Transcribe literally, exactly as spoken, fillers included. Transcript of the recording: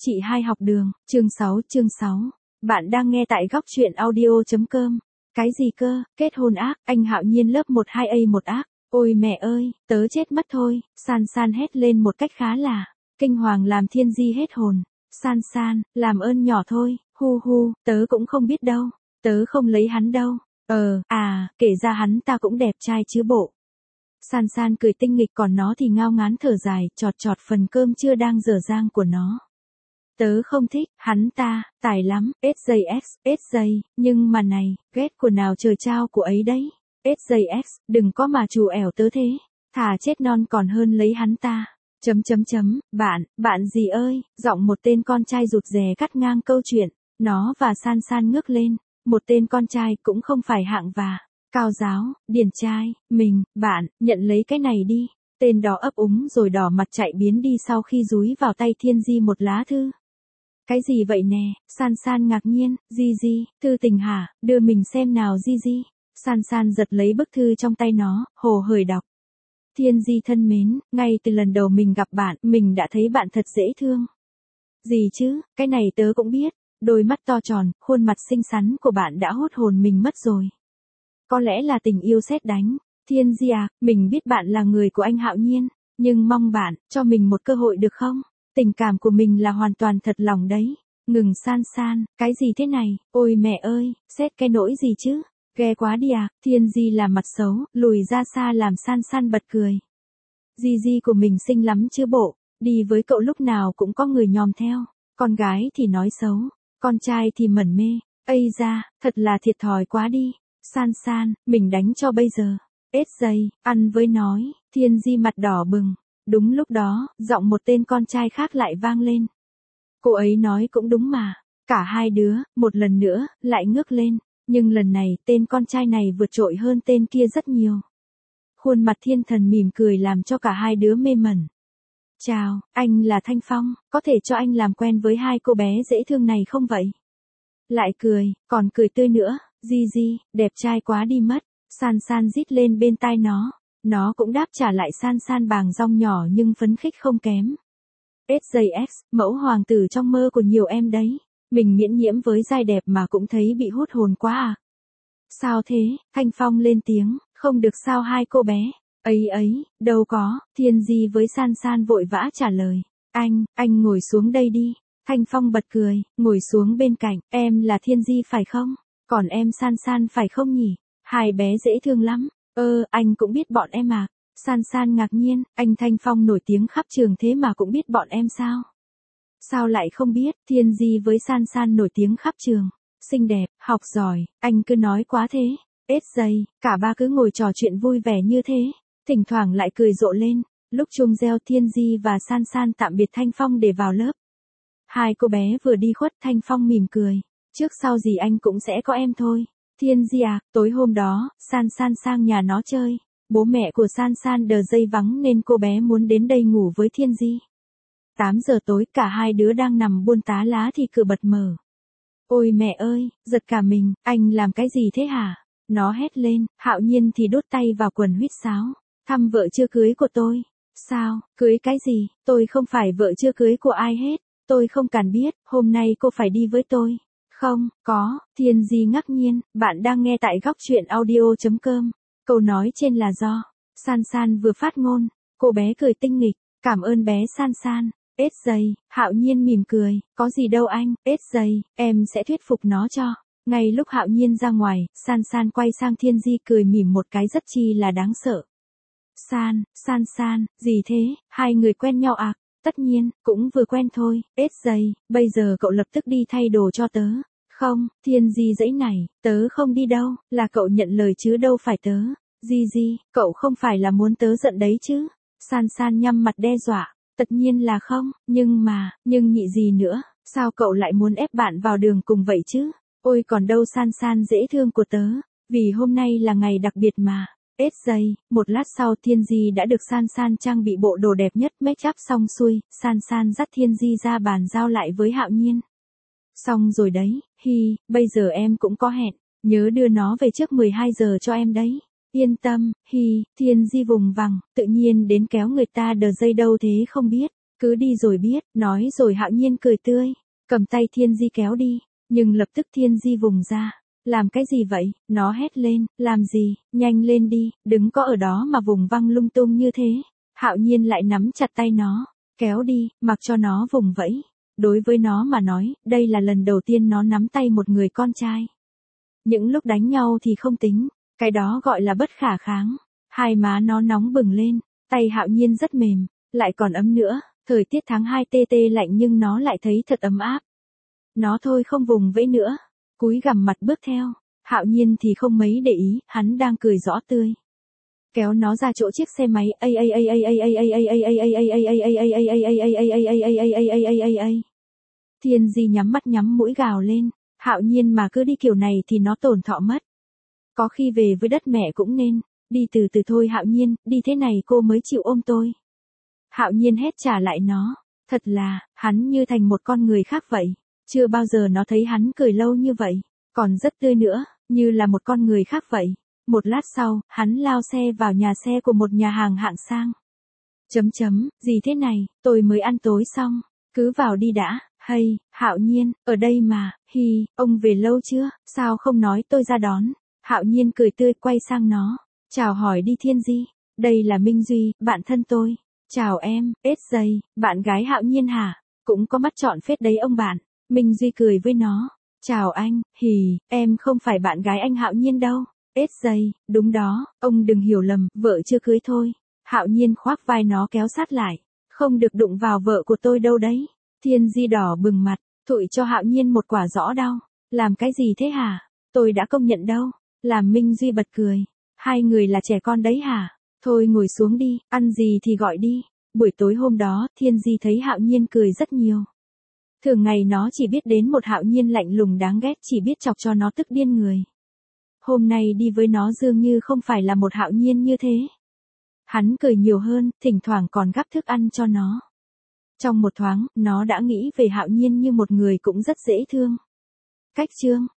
Chị hai học đường, chương sáu chương sáu. Bạn đang nghe tại góc truyện audio.com. Cái gì cơ, kết hôn ác, anh Hạo Nhiên lớp một hai A một ác. Ôi mẹ ơi, tớ chết mất thôi, San San hét lên một cách khá là kinh hoàng làm Thiên Di hết hồn. San San, làm ơn nhỏ thôi, hu hu, tớ cũng không biết đâu, tớ không lấy hắn đâu. Ờ, à, kể ra hắn ta cũng đẹp trai chứ bộ. San San cười tinh nghịch còn nó thì ngao ngán thở dài, chọt chọt phần cơm chưa đang dở dang của nó. Tớ không thích, hắn ta, tài lắm, ét gi ét, ét gi, nhưng mà này, ghét của nào trời trao của ấy đấy. ét gi ét, đừng có mà trù ẻo tớ thế, thà chết non còn hơn lấy hắn ta. Chấm chấm chấm, bạn, bạn gì ơi, giọng một tên con trai rụt rè cắt ngang câu chuyện, nó và San San ngước lên, một tên con trai cũng không phải hạng và, cao giáo, điển trai, mình, bạn, nhận lấy cái này đi. Tên đó ấp úng rồi đỏ mặt chạy biến đi sau khi dúi vào tay Thiên Di một lá thư. Cái gì vậy nè, San San ngạc nhiên, Di Di, thư tình hả, đưa mình xem nào Di Di. San San giật lấy bức thư trong tay nó, hồ hởi đọc. Thiên Di thân mến, ngay từ lần đầu mình gặp bạn, mình đã thấy bạn thật dễ thương. Gì chứ, cái này tớ cũng biết, đôi mắt to tròn, khuôn mặt xinh xắn của bạn đã hút hồn mình mất rồi. Có lẽ là tình yêu sét đánh. Thiên Di à, mình biết bạn là người của anh Hạo Nhiên, nhưng mong bạn, cho mình một cơ hội được không? Tình cảm của mình là hoàn toàn thật lòng đấy. Ngừng San San, cái gì thế này, ôi mẹ ơi, xét cái nỗi gì chứ? Ghê quá đi à, Thiên Di làm mặt xấu, lùi ra xa làm San San bật cười. Di Di của mình xinh lắm chứ bộ, đi với cậu lúc nào cũng có người nhòm theo, con gái thì nói xấu, con trai thì mẩn mê, ây da, thật là thiệt thòi quá đi. San San, mình đánh cho bây giờ. ét gi, ăn với nói, Thiên Di mặt đỏ bừng. Đúng lúc đó, giọng một tên con trai khác lại vang lên. Cô ấy nói cũng đúng mà. Cả hai đứa, một lần nữa, lại ngước lên. Nhưng lần này, tên con trai này vượt trội hơn tên kia rất nhiều. Khuôn mặt thiên thần mỉm cười làm cho cả hai đứa mê mẩn. Chào, anh là Thanh Phong, có thể cho anh làm quen với hai cô bé dễ thương này không vậy? Lại cười, còn cười tươi nữa, Di Di, đẹp trai quá đi mất. San San rít lên bên tai nó. Nó cũng đáp trả lại San San bàng rong nhỏ nhưng phấn khích không kém. ét gi ét, mẫu hoàng tử trong mơ của nhiều em đấy. Mình miễn nhiễm với giai đẹp mà cũng thấy bị hút hồn quá à. Sao thế, Thanh Phong lên tiếng, không được sao hai cô bé. Ấy ấy, đâu có, Thiên Di với San San vội vã trả lời. Anh, anh ngồi xuống đây đi. Thanh Phong bật cười, ngồi xuống bên cạnh, em là Thiên Di phải không? Còn em San San phải không nhỉ? Hai bé dễ thương lắm. Ơ, anh cũng biết bọn em à? San San ngạc nhiên, anh Thanh Phong nổi tiếng khắp trường thế mà cũng biết bọn em sao? Sao lại không biết, Thiên Di với San San nổi tiếng khắp trường. Xinh đẹp, học giỏi, anh cứ nói quá thế. ét gi, cả ba cứ ngồi trò chuyện vui vẻ như thế. Thỉnh thoảng lại cười rộ lên. Lúc chuông reo Thiên Di và San San tạm biệt Thanh Phong để vào lớp. Hai cô bé vừa đi khuất Thanh Phong mỉm cười. Trước sau gì anh cũng sẽ có em thôi. Thiên Di à, tối hôm đó, San San sang nhà nó chơi. Bố mẹ của San San đờ dây vắng nên cô bé muốn đến đây ngủ với Thiên Di. tám giờ tối cả hai đứa đang nằm buôn tá lá thì cửa bật mở. Ôi mẹ ơi, giật cả mình, anh làm cái gì thế hả? Nó hét lên, Hạo Nhiên thì đút tay vào quần huýt sáo. Thăm vợ chưa cưới của tôi. Sao, cưới cái gì, tôi không phải vợ chưa cưới của ai hết. Tôi không cần biết, hôm nay cô phải đi với tôi. Không, có, Thiên Di ngạc nhiên, bạn đang nghe tại góc truyện audio.com. Câu nói trên là do San San vừa phát ngôn, cô bé cười tinh nghịch, cảm ơn bé San San. ét gi, Hạo Nhiên mỉm cười, có gì đâu anh, ét gi, em sẽ thuyết phục nó cho. Ngay lúc Hạo Nhiên ra ngoài, San San quay sang Thiên Di cười mỉm một cái rất chi là đáng sợ. San, San San, gì thế, hai người quen nhau à? Tất nhiên, cũng vừa quen thôi, ét gi, bây giờ cậu lập tức đi thay đồ cho tớ. Không, Thiên Di dãy này, tớ không đi đâu, là cậu nhận lời chứ đâu phải tớ. Di Di, cậu không phải là muốn tớ giận đấy chứ? San San nhăm mặt đe dọa, tất nhiên là không, nhưng mà, nhưng nhị gì nữa, sao cậu lại muốn ép bạn vào đường cùng vậy chứ? Ôi còn đâu San San dễ thương của tớ, vì hôm nay là ngày đặc biệt mà. ét gi, một lát sau Thiên Di đã được San San trang bị bộ đồ đẹp nhất make up xong xuôi, San San dắt Thiên Di ra bàn giao lại với Hạo Nhiên. Xong rồi đấy, hi, bây giờ em cũng có hẹn, nhớ đưa nó về trước mười hai giờ cho em đấy. Yên tâm, hi, Thiên Di vùng vằng, tự nhiên đến kéo người ta đờ dây đâu thế không biết. Cứ đi rồi biết, nói rồi Hạo Nhiên cười tươi, cầm tay Thiên Di kéo đi, nhưng lập tức Thiên Di vùng ra. Làm cái gì vậy? Nó hét lên, làm gì, nhanh lên đi, đừng có ở đó mà vùng văng lung tung như thế. Hạo Nhiên lại nắm chặt tay nó, kéo đi, mặc cho nó vùng vẫy. Đối với nó mà nói, đây là lần đầu tiên nó nắm tay một người con trai. Những lúc đánh nhau thì không tính, cái đó gọi là bất khả kháng. Hai má nó nóng bừng lên, tay Hạo Nhiên rất mềm, lại còn ấm nữa, thời tiết tháng hai tê tê lạnh nhưng nó lại thấy thật ấm áp. Nó thôi không vùng vẫy nữa, cúi gằm mặt bước theo. Hạo Nhiên thì không mấy để ý, hắn đang cười rõ tươi. Kéo nó ra chỗ chiếc xe máy. Thiên Di nhắm mắt nhắm mũi gào lên, Hạo Nhiên mà cứ đi kiểu này thì nó tổn thọ mất. Có khi về với đất mẹ cũng nên, đi từ từ thôi Hạo Nhiên, đi thế này cô mới chịu ôm tôi. Hạo Nhiên hét trả lại nó, thật là, hắn như thành một con người khác vậy. Chưa bao giờ nó thấy hắn cười lâu như vậy, còn rất tươi nữa, như là một con người khác vậy. Một lát sau, hắn lao xe vào nhà xe của một nhà hàng hạng sang. Chấm chấm, gì thế này, tôi mới ăn tối xong, cứ vào đi đã. Hay, Hạo Nhiên, ở đây mà, hi, ông về lâu chưa, sao không nói tôi ra đón. Hạo Nhiên cười tươi quay sang nó, chào hỏi đi Thiên Di, đây là Minh Duy, bạn thân tôi. Chào em, ết giây, bạn gái Hạo Nhiên hả, cũng có mắt trọn phết đấy ông bạn. Minh Duy cười với nó, chào anh, hì, em không phải bạn gái anh Hạo Nhiên đâu. Ết giây, đúng đó, ông đừng hiểu lầm, vợ chưa cưới thôi. Hạo Nhiên khoác vai nó kéo sát lại, không được đụng vào vợ của tôi đâu đấy. Thiên Di đỏ bừng mặt, thụi cho Hạo Nhiên một quả rõ đau. Làm cái gì thế hả? Tôi đã công nhận đâu. Làm Minh Duy bật cười. Hai người là trẻ con đấy hả? Thôi ngồi xuống đi, ăn gì thì gọi đi. Buổi tối hôm đó, Thiên Di thấy Hạo Nhiên cười rất nhiều. Thường ngày nó chỉ biết đến một Hạo Nhiên lạnh lùng đáng ghét, chỉ biết chọc cho nó tức điên người. Hôm nay đi với nó dường như không phải là một Hạo Nhiên như thế. Hắn cười nhiều hơn, thỉnh thoảng còn gắp thức ăn cho nó. Trong một thoáng, nó đã nghĩ về Hạo Nhiên như một người cũng rất dễ thương. Cách chương